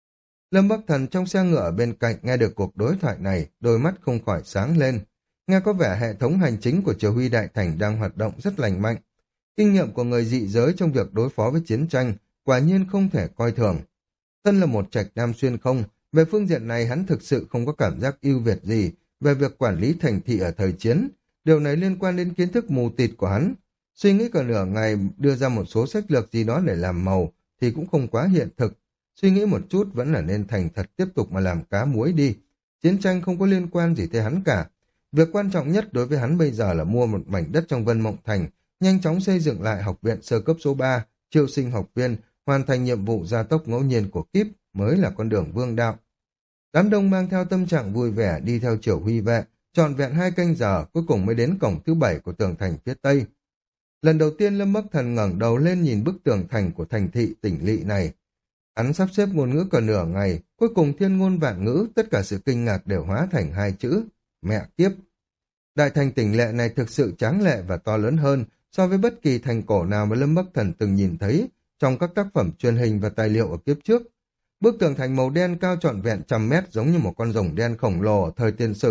Lâm Bắc Thần trong xe ngựa bên cạnh nghe được cuộc đối thoại này, đôi mắt không khỏi sáng lên. Nghe có vẻ hệ thống hành chính của Triều Huy Đại Thành đang hoạt động rất lành mạnh. Kinh nghiệm của người dị giới trong việc đối phó với chiến tranh quả nhiên không thể coi thường. Thân là một trạch nam xuyên không, về phương diện này hắn thực sự không có cảm giác ưu việt gì về việc quản lý thành thị ở thời chiến. Điều này liên quan đến kiến thức mù tịt của hắn. Suy nghĩ cả nửa ngày đưa ra một số sách lược gì đó để làm màu thì cũng không quá hiện thực. Suy nghĩ một chút vẫn là nên thành thật tiếp tục mà làm cá muối đi. Chiến tranh không có liên quan gì tới hắn cả. Việc quan trọng nhất đối với hắn bây giờ là mua một mảnh đất trong Vân Mộng Thành, nhanh chóng xây dựng lại học viện sơ cấp số ba, chiêu sinh học viên, hoàn thành nhiệm vụ gia tốc ngẫu nhiên của kíp mới là con đường vương đạo. Đám đông mang theo tâm trạng vui vẻ đi theo Triều Huy Vệ, trọn vẹn hai canh giờ cuối cùng mới đến cổng thứ bảy của tường thành phía tây. Lần đầu tiên Lâm Bắc Thần ngẩng đầu lên nhìn bức tường thành của thành thị tỉnh lỵ này. Hắn sắp xếp ngôn ngữ cả nửa ngày, cuối cùng thiên ngôn vạn ngữ, tất cả sự kinh ngạc đều hóa thành hai chữ, mẹ kiếp. Đại thành tỉnh lệ này thực sự tráng lệ và to lớn hơn so với bất kỳ thành cổ nào mà Lâm Bắc Thần từng nhìn thấy trong các tác phẩm truyền hình và tài liệu ở kiếp trước. Bức tường thành màu đen cao trọn vẹn trăm mét giống như một con rồng đen khổng lồ ở thời tiên sử,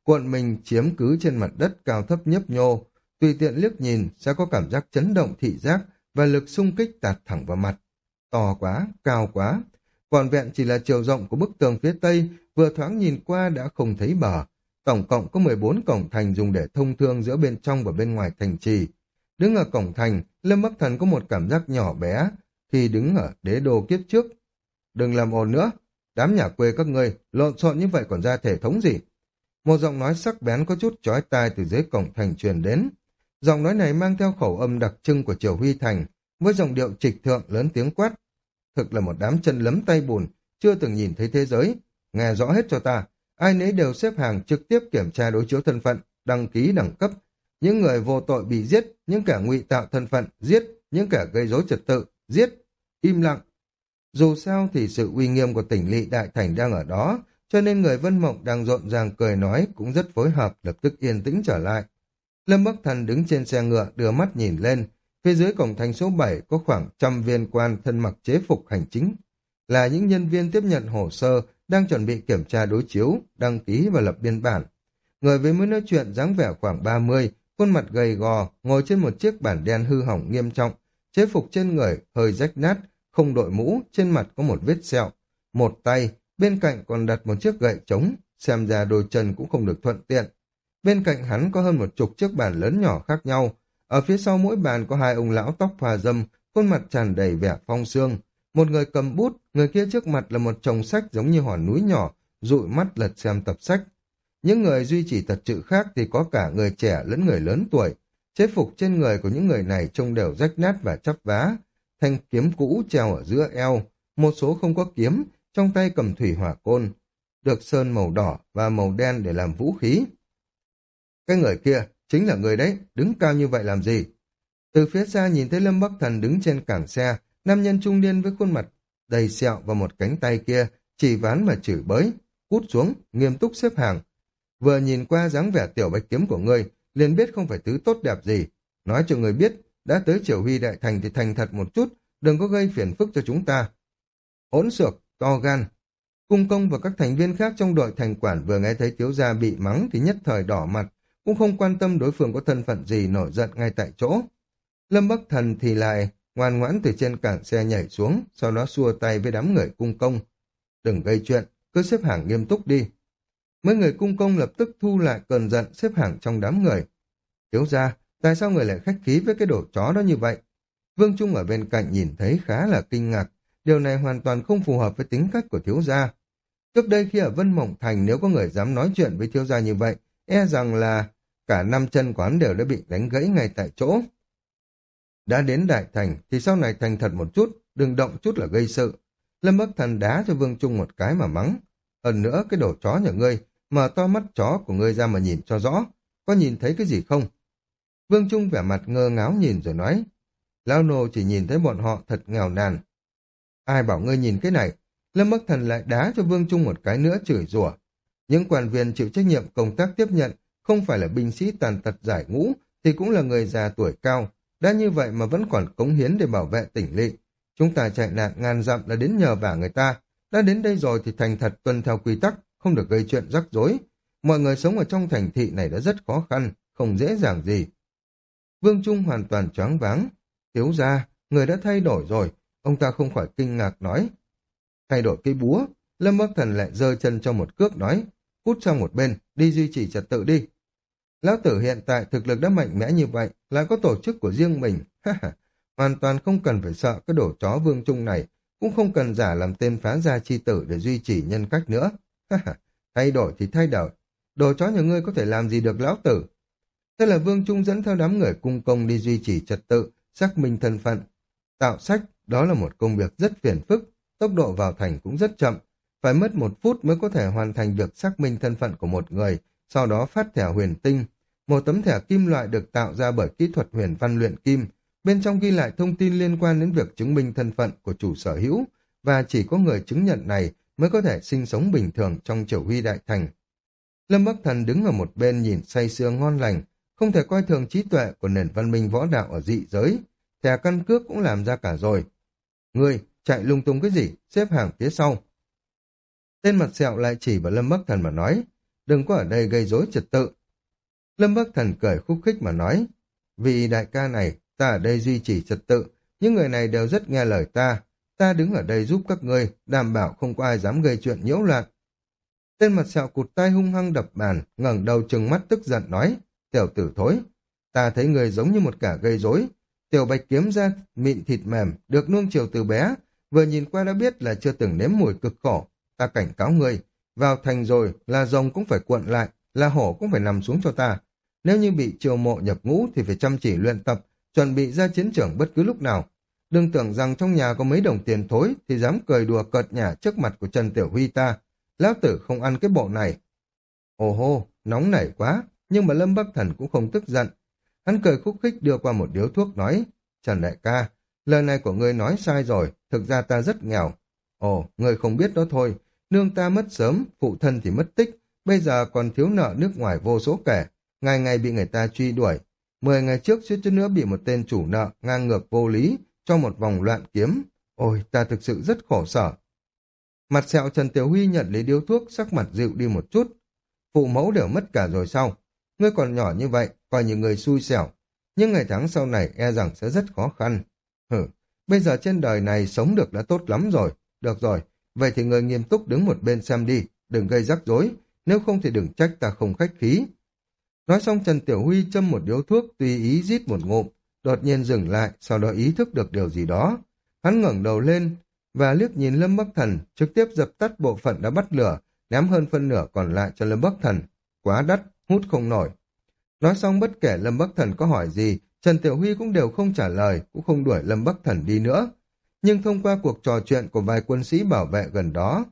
cuộn mình chiếm cứ trên mặt đất cao thấp nhấp nhô, tùy tiện liếc nhìn sẽ có cảm giác chấn động thị giác và lực xung kích tạt thẳng vào mặt. To quá, cao quá, vỏn vẹn chỉ là chiều rộng của bức tường phía tây, vừa thoáng nhìn qua đã không thấy bờ. Tổng cộng có mười bốn cổng thành dùng để thông thương giữa bên trong và bên ngoài thành trì. Đứng ở cổng thành, Lâm Bắc Thần có một cảm giác nhỏ bé khi đứng ở đế đô kiếp trước. Đừng làm ồn nữa, đám nhà quê các ngươi lộn xộn như vậy còn ra thể thống gì? Một giọng nói sắc bén có chút chói tai từ dưới cổng thành truyền đến. Giọng nói này mang theo khẩu âm đặc trưng của Triều Huy Thành, với giọng điệu trịch thượng lớn tiếng quát. Thực là một đám chân lấm tay bùn, chưa từng nhìn thấy thế giới. Nghe rõ hết cho ta, ai nấy đều xếp hàng trực tiếp kiểm tra đối chiếu thân phận, đăng ký đẳng cấp. Những người vô tội bị giết, những kẻ ngụy tạo thân phận, giết, những kẻ gây rối trật tự, giết. Im lặng. Dù sao thì sự uy nghiêm của tỉnh lỵ đại thành đang ở đó, cho nên người Vân Mộng đang rộn ràng cười nói cũng rất phối hợp, lập tức yên tĩnh trở lại. Lâm Bắc Thần đứng trên xe ngựa đưa mắt nhìn lên, phía dưới cổng thành số bảy có khoảng trăm viên quan thân mặc chế phục hành chính, là những nhân viên tiếp nhận hồ sơ đang chuẩn bị kiểm tra đối chiếu, đăng ký và lập biên bản. Người với mới nói chuyện dáng vẻ khoảng ba mươi, khuôn mặt gầy gò, ngồi trên một chiếc bản đen hư hỏng nghiêm trọng, chế phục trên người hơi rách nát, không đội mũ, trên mặt có một vết sẹo, một tay, bên cạnh còn đặt một chiếc gậy trống, xem ra đôi chân cũng không được thuận tiện. Bên cạnh hắn có hơn một chục chiếc bàn lớn nhỏ khác nhau, ở phía sau mỗi bàn có hai ông lão tóc hoa râm, khuôn mặt tràn đầy vẻ phong sương. Một người cầm bút, người kia trước mặt là một chồng sách giống như hòn núi nhỏ, dụi mắt lật xem tập sách. Những người duy trì tật trự khác thì có cả người trẻ lẫn người lớn tuổi. Chế phục trên người của những người này trông đều rách nát và chắp vá. Thanh kiếm cũ treo ở giữa eo, một số không có kiếm, trong tay cầm thủy hỏa côn, được sơn màu đỏ và màu đen để làm vũ khí. Cái người kia, chính là người đấy, đứng cao như vậy làm gì? Từ phía xa nhìn thấy Lâm Bắc Thần đứng trên cảng xe, nam nhân trung niên với khuôn mặt đầy sẹo và một cánh tay kia, chỉ ván mà chửi bới, cút xuống, nghiêm túc xếp hàng. Vừa nhìn qua dáng vẻ tiểu bạch kiếm của ngươi, liền biết không phải thứ tốt đẹp gì. Nói cho người biết, đã tới Triều Huy Đại Thành thì thành thật một chút, đừng có gây phiền phức cho chúng ta. Hỗn xược, to gan. Cung công và các thành viên khác trong đội thành quản vừa nghe thấy thiếu gia bị mắng thì nhất thời đỏ mặt, cũng không quan tâm đối phương có thân phận gì, nổi giận ngay tại chỗ. Lâm Bắc Thần thì lại ngoan ngoãn từ trên cảng xe nhảy xuống, sau đó xua tay với đám người cung công. Đừng gây chuyện, cứ xếp hàng nghiêm túc đi. Mấy người cung công lập tức thu lại cơn giận, xếp hàng trong đám người. Thiếu gia, tại sao người lại khách khí với cái đồ chó đó như vậy? Vương Trung ở bên cạnh nhìn thấy khá là kinh ngạc, điều này hoàn toàn không phù hợp với tính cách của thiếu gia. Trước đây khi ở Vân Mộng Thành, nếu có người dám nói chuyện với thiếu gia như vậy, e rằng là cả năm chân quán đều đã bị đánh gãy ngay tại chỗ. Đã đến Đại Thành thì sau này thành thật một chút, đừng động chút là gây sự. Lâm Bắc Thần đá cho Vương Trung một cái mà mắng. Hơn nữa cái đồ chó nhà ngươi, mở to mắt chó của ngươi ra mà nhìn cho rõ, có nhìn thấy cái gì không? Vương Trung vẻ mặt ngơ ngáo nhìn rồi nói, lão nô chỉ nhìn thấy bọn họ thật nghèo nàn. Ai bảo ngươi nhìn cái này? Lâm Bắc Thần lại đá cho Vương Trung một cái nữa chửi rủa. Những quan viên chịu trách nhiệm công tác tiếp nhận không phải là binh sĩ tàn tật giải ngũ thì cũng là người già tuổi cao, đã như vậy mà vẫn còn cống hiến để bảo vệ tỉnh lỵ. Chúng ta chạy nạn ngàn dặm là đến nhờ vả người ta, đã đến đây rồi thì thành thật tuân theo quy tắc, không được gây chuyện rắc rối. Mọi người sống ở trong thành thị này đã rất khó khăn, không dễ dàng gì. Vương Trung hoàn toàn choáng váng. Thiếu gia, người đã thay đổi rồi, ông ta không khỏi kinh ngạc nói. Thay đổi cái búa, Lâm Bắc Thần lại giơ chân cho một cước nói, cút sang một bên, đi duy trì trật tự đi. Lão tử hiện tại thực lực đã mạnh mẽ như vậy, lại có tổ chức của riêng mình, hoàn toàn không cần phải sợ cái đồ chó Vương Trung này, cũng không cần giả làm tên phá gia chi tử để duy trì nhân cách nữa. Thay đổi thì thay đổi, đồ chó nhà ngươi có thể làm gì được lão tử. Thế là Vương Trung dẫn theo đám người cung công đi duy trì trật tự, xác minh thân phận. Tạo sách, đó là một công việc rất phiền phức, tốc độ vào thành cũng rất chậm, phải mất một phút mới có thể hoàn thành việc xác minh thân phận của một người, sau đó phát thẻ huyền tinh. Một tấm thẻ kim loại được tạo ra bởi kỹ thuật huyền văn luyện kim, bên trong ghi lại thông tin liên quan đến việc chứng minh thân phận của chủ sở hữu, và chỉ có người chứng nhận này mới có thể sinh sống bình thường trong Triều Huy Đại Thành. Lâm Bắc Thần đứng ở một bên nhìn say sưa ngon lành, không thể coi thường trí tuệ của nền văn minh võ đạo ở dị giới, thẻ căn cước cũng làm ra cả rồi. Ngươi, chạy lung tung cái gì, xếp hàng phía sau. Tên mặt sẹo lại chỉ vào Lâm Bắc Thần mà nói, đừng có ở đây gây rối trật tự. Lâm Bắc Thần cười khúc khích mà nói, vì đại ca này, ta ở đây duy trì trật tự, những người này đều rất nghe lời ta, ta đứng ở đây giúp các ngươi, đảm bảo không có ai dám gây chuyện nhiễu loạn. Tên mặt sẹo cụt tay hung hăng đập bàn, ngẩng đầu trừng mắt tức giận nói, tiểu tử thối, ta thấy người giống như một kẻ gây rối. Tiểu Bạch Kiếm ra mịn thịt mềm, được nuông chiều từ bé, vừa nhìn qua đã biết là chưa từng nếm mùi cực khổ. Ta cảnh cáo ngươi, vào thành rồi là rồng cũng phải cuộn lại, là hổ cũng phải nằm xuống cho ta. Nếu như bị triều mộ nhập ngũ thì phải chăm chỉ luyện tập, chuẩn bị ra chiến trường bất cứ lúc nào. Đừng tưởng rằng trong nhà có mấy đồng tiền thối thì dám cười đùa cợt nhả trước mặt của Trần Tiểu Huy ta. Lão tử không ăn cái bộ này. Ồ hô, nóng nảy quá, nhưng mà Lâm Bắc Thần cũng không tức giận. Hắn cười khúc khích đưa qua một điếu thuốc nói, Trần đại ca, lời này của ngươi nói sai rồi, thực ra ta rất nghèo. Ồ, ngươi không biết đó thôi, nương ta mất sớm, phụ thân thì mất tích, bây giờ còn thiếu nợ nước ngoài vô số kể, ngày ngày bị người ta truy đuổi. Mười ngày trước suýt chút nữa bị một tên chủ nợ ngang ngược vô lý, cho một vòng loạn kiếm. Ôi, ta thực sự rất khổ sở. Mặt sẹo Trần Tiểu Huy nhận lấy điếu thuốc, sắc mặt dịu đi một chút. Phụ mẫu đều mất cả rồi sao? Ngươi còn nhỏ như vậy, coi như người xui xẻo. Nhưng ngày tháng sau này e rằng sẽ rất khó khăn. Hử, bây giờ trên đời này sống được đã tốt lắm rồi. Được rồi, vậy thì người nghiêm túc đứng một bên xem đi, đừng gây rắc rối, nếu không thì đừng trách ta không khách khí. Nói xong Trần Tiểu Huy châm một điếu thuốc, tùy ý rít một ngụm, đột nhiên dừng lại, sau đó ý thức được điều gì đó. Hắn ngẩng đầu lên và liếc nhìn Lâm Bắc Thần, trực tiếp dập tắt bộ phận đã bắt lửa, ném hơn phân nửa còn lại cho Lâm Bắc Thần. Quá đắt, hút không nổi. Nói xong bất kể Lâm Bắc Thần có hỏi gì, Trần Tiểu Huy cũng đều không trả lời, cũng không đuổi Lâm Bắc Thần đi nữa. Nhưng thông qua cuộc trò chuyện của vài quân sĩ bảo vệ gần đó,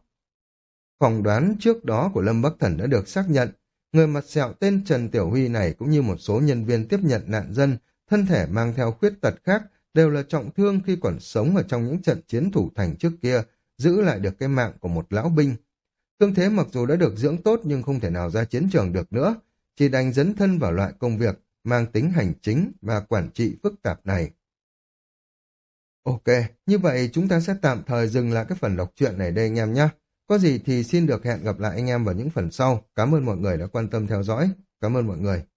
phỏng đoán trước đó của Lâm Bắc Thần đã được xác nhận. Người mặt sẹo tên Trần Tiểu Huy này cũng như một số nhân viên tiếp nhận nạn dân, thân thể mang theo khuyết tật khác, đều là trọng thương khi còn sống ở trong những trận chiến thủ thành trước kia, giữ lại được cái mạng của một lão binh. Thương thế mặc dù đã được dưỡng tốt nhưng không thể nào ra chiến trường được nữa, chỉ đành dấn thân vào loại công việc mang tính hành chính và quản trị phức tạp này. Ok, như vậy chúng ta sẽ tạm thời dừng lại cái phần đọc truyện này đây anh em nhé. Có gì thì xin được hẹn gặp lại anh em vào những phần sau. Cảm ơn mọi người đã quan tâm theo dõi. Cảm ơn mọi người.